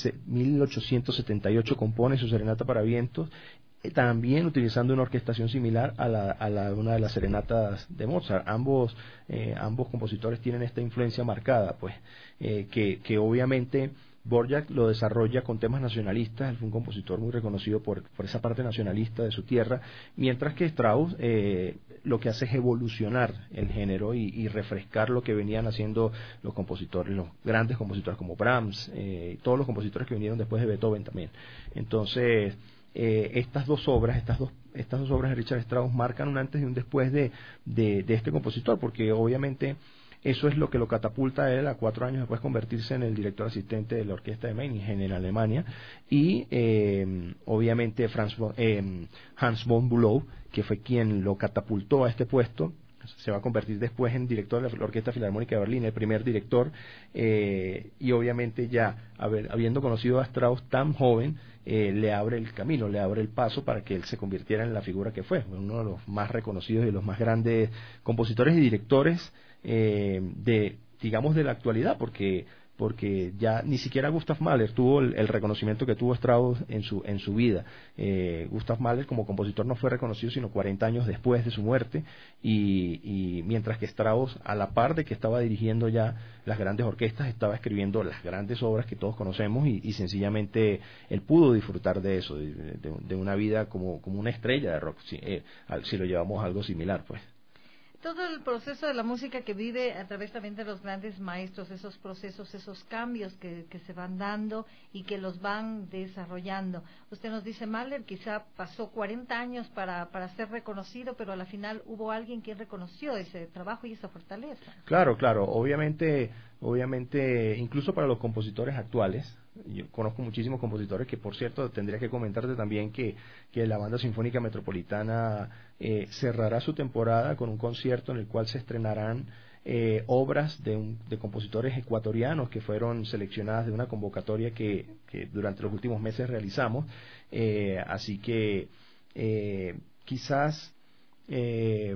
mil ochocientos setenta y ocho compone su Serenata para vientos, eh, también utilizando una orquestación similar a la, a la una de las serenatas de Mozart. Ambos eh, ambos compositores tienen esta influencia marcada, pues eh, que, que obviamente Dvořák lo desarrolla con temas nacionalistas. Él fue un compositor muy reconocido por, por esa parte nacionalista de su tierra, mientras que Strauss eh, lo que hace es evolucionar el género y, y refrescar lo que venían haciendo los compositores, los grandes compositores como Brahms, eh, todos los compositores que vinieron después de Beethoven también. Entonces, eh, estas dos obras, estas dos estas dos obras de Richard Strauss marcan un antes y un después de, de, de este compositor, porque obviamente eso es lo que lo catapulta a él a cuatro años después convertirse en el director asistente de la orquesta de Meiningen en Alemania, y eh, obviamente Franz von, eh, Hans von Bülow, que fue quien lo catapultó a este puesto, se va a convertir después en director de la Orquesta Filarmónica de Berlín, el primer director, eh, y obviamente ya haber, habiendo conocido a Strauss tan joven, eh, le abre el camino, le abre el paso para que él se convirtiera en la figura que fue, uno de los más reconocidos y los más grandes compositores y directores eh, de, digamos, de la actualidad, porque porque ya ni siquiera Gustav Mahler tuvo el, el reconocimiento que tuvo Strauss en su en su vida. Eh, Gustav Mahler como compositor no fue reconocido sino cuarenta años después de su muerte, y, y mientras que Strauss, a la par de que estaba dirigiendo ya las grandes orquestas, estaba escribiendo las grandes obras que todos conocemos, y, y sencillamente él pudo disfrutar de eso, de, de, de una vida como, como una estrella de rock, si, eh, si lo llevamos a algo similar, pues. Todo el proceso de la música que vive a través también de los grandes maestros, esos procesos, esos cambios que, que se van dando y que los van desarrollando. Usted nos dice, Mahler quizá pasó cuarenta años para, para ser reconocido, pero a la final hubo alguien que reconoció ese trabajo y esa fortaleza. Claro, claro, obviamente, obviamente, incluso para los compositores actuales, yo conozco muchísimos compositores que, por cierto, tendría que comentarte también que, que la Banda Sinfónica Metropolitana eh, cerrará su temporada con un concierto en el cual se estrenarán eh, obras de, un, de compositores ecuatorianos que fueron seleccionadas de una convocatoria que, que durante los últimos meses realizamos. Eh, así que eh, quizás eh,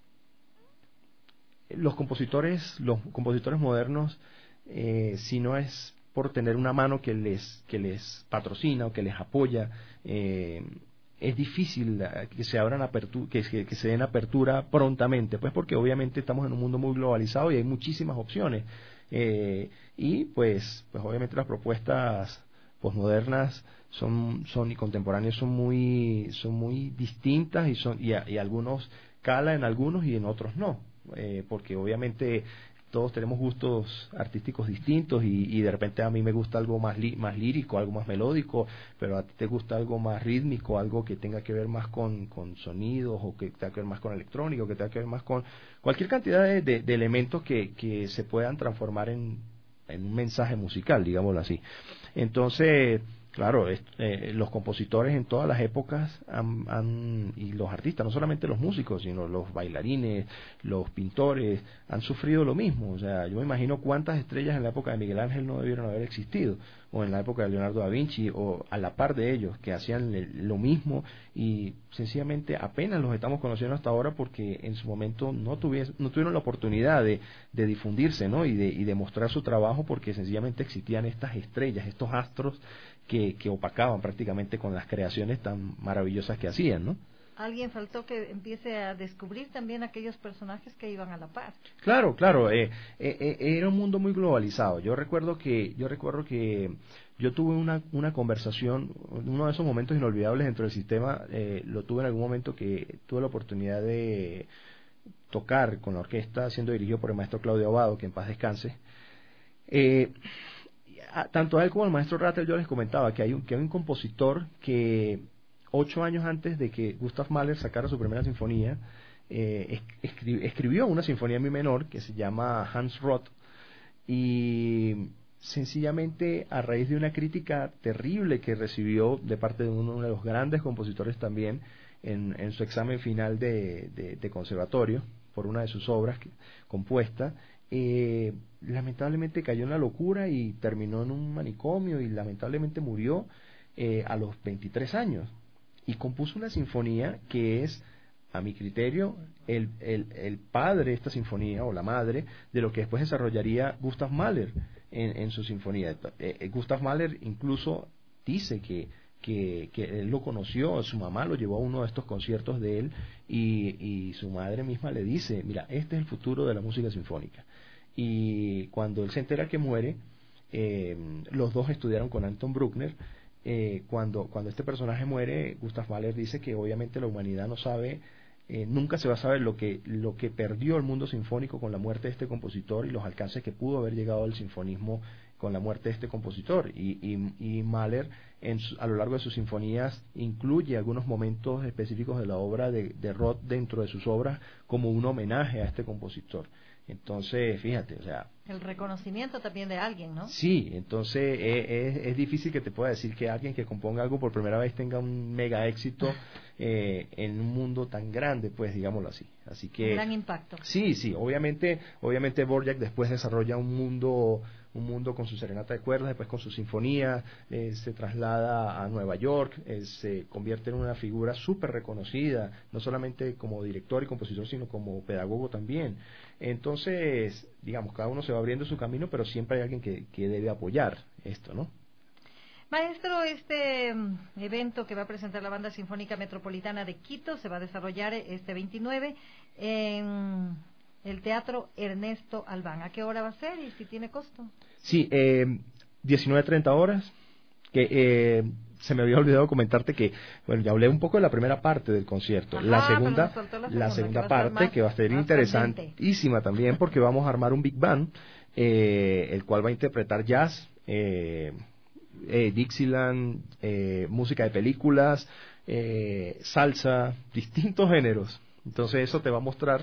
los compositores, los compositores modernos, eh, si no es por tener una mano que les que les patrocina o que les apoya, eh, es difícil que se abran apertura, que, que, que se den apertura prontamente, pues porque obviamente estamos en un mundo muy globalizado y hay muchísimas opciones, eh, y pues pues obviamente las propuestas posmodernas son son y contemporáneas son muy son muy distintas, y son y, y algunos cala en algunos y en otros no, eh, porque obviamente todos tenemos gustos artísticos distintos, y, y de repente a mí me gusta algo más li, más lírico, algo más melódico, pero a ti te gusta algo más rítmico, algo que tenga que ver más con, con sonidos, o que tenga que ver más con electrónico, que tenga que ver más con cualquier cantidad de, de, de elementos que, que se puedan transformar en, en un mensaje musical, digámoslo así. Entonces, Claro, es, eh, los compositores en todas las épocas han, han, y los artistas, no solamente los músicos, sino los bailarines, los pintores, han sufrido lo mismo. O sea, yo me imagino cuántas estrellas en la época de Miguel Ángel no debieron haber existido, o en la época de Leonardo da Vinci, o a la par de ellos, que hacían el, lo mismo, y sencillamente apenas los estamos conociendo hasta ahora porque en su momento no, tuvies, no tuvieron la oportunidad de, de difundirse, ¿no? y, de, y de mostrar su trabajo, porque sencillamente existían estas estrellas, estos astros que, que opacaban prácticamente con las creaciones tan maravillosas que hacían, ¿no? Alguien faltó que empiece a descubrir también aquellos personajes que iban a la par. Claro, claro, eh, eh, eh, era un mundo muy globalizado. Yo recuerdo que yo recuerdo que yo tuve una, una conversación, uno de esos momentos inolvidables dentro del sistema, eh, lo tuve en algún momento que tuve la oportunidad de tocar con la orquesta, siendo dirigido por el maestro Claudio Abado, que en paz descanse. Eh, a, tanto a él como al maestro Rattel yo les comentaba que hay un, que hay un compositor que ocho años antes de que Gustav Mahler sacara su primera sinfonía, eh, escri escribió una sinfonía en mi menor que se llama Hans Roth, y sencillamente a raíz de una crítica terrible que recibió de parte de uno de los grandes compositores también en, en su examen final de, de, de conservatorio por una de sus obras que, compuesta, eh, lamentablemente cayó en la locura y terminó en un manicomio y lamentablemente murió eh, a los veintitrés años. Y compuso una sinfonía que es, a mi criterio, el, el, el padre de esta sinfonía, o la madre, de lo que después desarrollaría Gustav Mahler en, en su sinfonía. Eh, Gustav Mahler incluso dice que, que, que él lo conoció, su mamá lo llevó a uno de estos conciertos de él, y, y su madre misma le dice, mira, este es el futuro de la música sinfónica. Y cuando él se entera que muere, eh, los dos estudiaron con Anton Bruckner. Eh, cuando, cuando este personaje muere, Gustav Mahler dice que obviamente la humanidad no sabe, eh, nunca se va a saber lo que, lo que perdió el mundo sinfónico con la muerte de este compositor y los alcances que pudo haber llegado al sinfonismo con la muerte de este compositor. Y, y, y Mahler en su, a lo largo de sus sinfonías incluye algunos momentos específicos de la obra de, de Roth dentro de sus obras como un homenaje a este compositor. Entonces, fíjate, o sea... El reconocimiento también de alguien, ¿no? Sí, entonces es, es, es difícil que te pueda decir que alguien que componga algo por primera vez tenga un mega éxito eh, en un mundo tan grande, pues digámoslo así. Así que... Un gran impacto. Sí, sí, obviamente, obviamente Dvorak después desarrolla un mundo... un mundo con su serenata de cuerdas, después con su sinfonía, eh, se traslada a Nueva York, eh, se convierte en una figura súper reconocida, no solamente como director y compositor, sino como pedagogo también. Entonces, digamos, cada uno se va abriendo su camino, pero siempre hay alguien que, que debe apoyar esto, ¿no? Maestro, este um, evento que va a presentar la Banda Sinfónica Metropolitana de Quito se va a desarrollar este veintinueve en el Teatro Ernesto Albán. ¿A qué hora va a ser y si tiene costo? Sí, eh, diecinueve treinta horas, que eh, se me había olvidado comentarte que, bueno, ya hablé un poco de la primera parte del concierto. Ajá, la segunda, la segunda, la segunda que parte más, que va a ser interesantísima también, porque vamos a armar un Big Band, eh, el cual va a interpretar jazz, eh, eh, Dixieland, eh, música de películas, eh, salsa, distintos géneros. Entonces eso te va a mostrar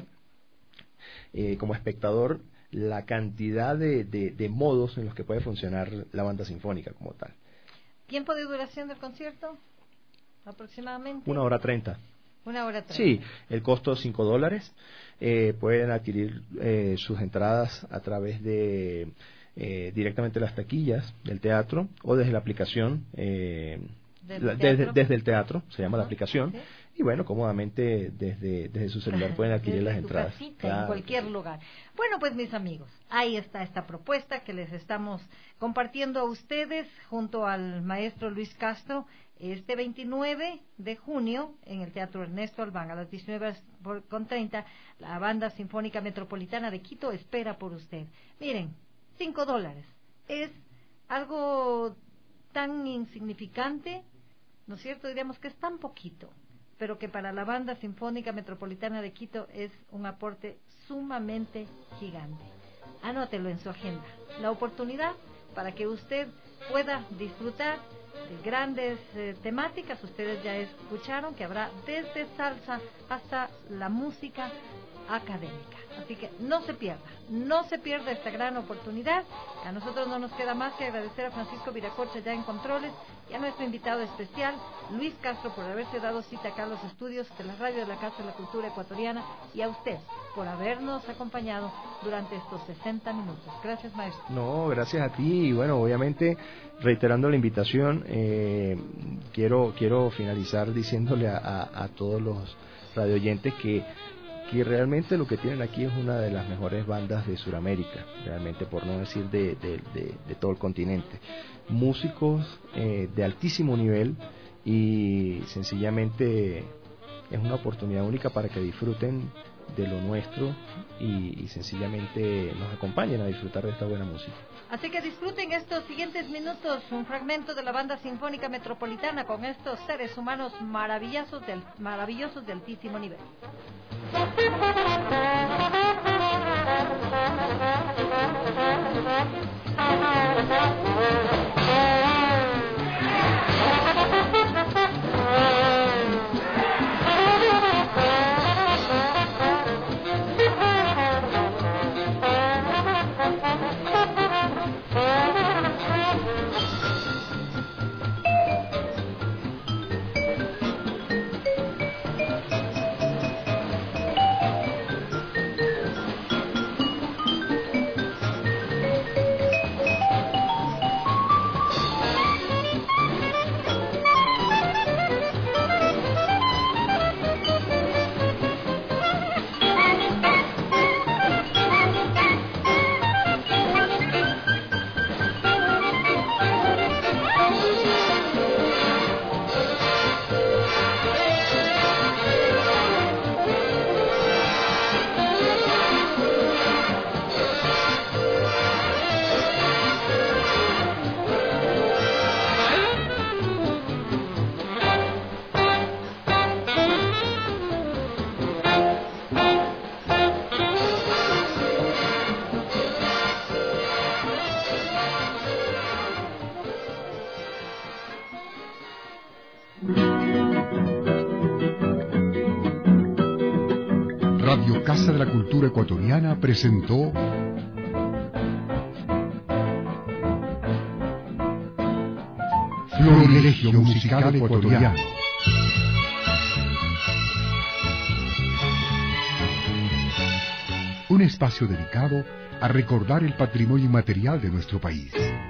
eh, como espectador la cantidad de, de, de modos en los que puede funcionar la banda sinfónica como tal. ¿Tiempo de duración del concierto? Aproximadamente. Una hora treinta. Una hora treinta. Sí, el costo es cinco dólares. Eh, pueden adquirir eh, sus entradas a través de eh, directamente las taquillas del teatro o desde la aplicación. Eh, la, desde, desde el teatro, se llama uh-huh. la aplicación. ¿Sí? Y bueno, cómodamente desde, desde su celular pueden adquirir desde las entradas. Casita, claro. En cualquier lugar. Bueno, pues mis amigos, ahí está esta propuesta que les estamos compartiendo a ustedes junto al maestro Luis Castro este veintinueve de junio en el Teatro Ernesto Albán a las diecinueve con treinta. La Banda Sinfónica Metropolitana de Quito espera por usted. Miren, cinco dólares. Es algo tan insignificante, ¿no es cierto? Diríamos que es tan poquito, pero que para la Banda Sinfónica Metropolitana de Quito es un aporte sumamente gigante. Anótelo en su agenda. La oportunidad para que usted pueda disfrutar de grandes eh, temáticas. Ustedes ya escucharon que habrá desde salsa hasta la música académica. Así que no se pierda, no se pierda esta gran oportunidad. A nosotros no nos queda más que agradecer a Francisco Viracocha ya en controles y a nuestro invitado especial, Luis Castro, por haberse dado cita acá a los estudios de la radio de la Casa de la Cultura Ecuatoriana, y a usted por habernos acompañado durante estos sesenta minutos. Gracias, maestro. No, gracias a ti, y bueno, obviamente reiterando la invitación, eh, quiero quiero finalizar diciéndole a, a, a todos los radioyentes que que realmente lo que tienen aquí es una de las mejores bandas de Sudamérica, realmente, por no decir de, de, de, de todo el continente. Músicos eh, de altísimo nivel, y sencillamente es una oportunidad única para que disfruten de lo nuestro y, y sencillamente nos acompañen a disfrutar de esta buena música. Así que disfruten estos siguientes minutos, un fragmento de la Banda Sinfónica Metropolitana con estos seres humanos maravillosos de, maravillosos de altísimo nivel. Radio Casa de la Cultura Ecuatoriana presentó Florilegio Musical Ecuatoriano. Un espacio dedicado a recordar el patrimonio inmaterial de nuestro país.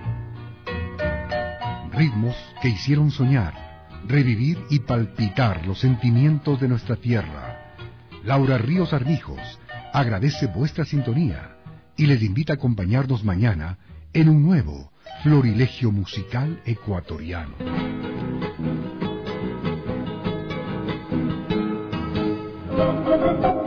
Ritmos que hicieron soñar, revivir y palpitar los sentimientos de nuestra tierra. Laura Ríos Armijos agradece vuestra sintonía y les invita a acompañarnos mañana en un nuevo Florilegio Musical Ecuatoriano.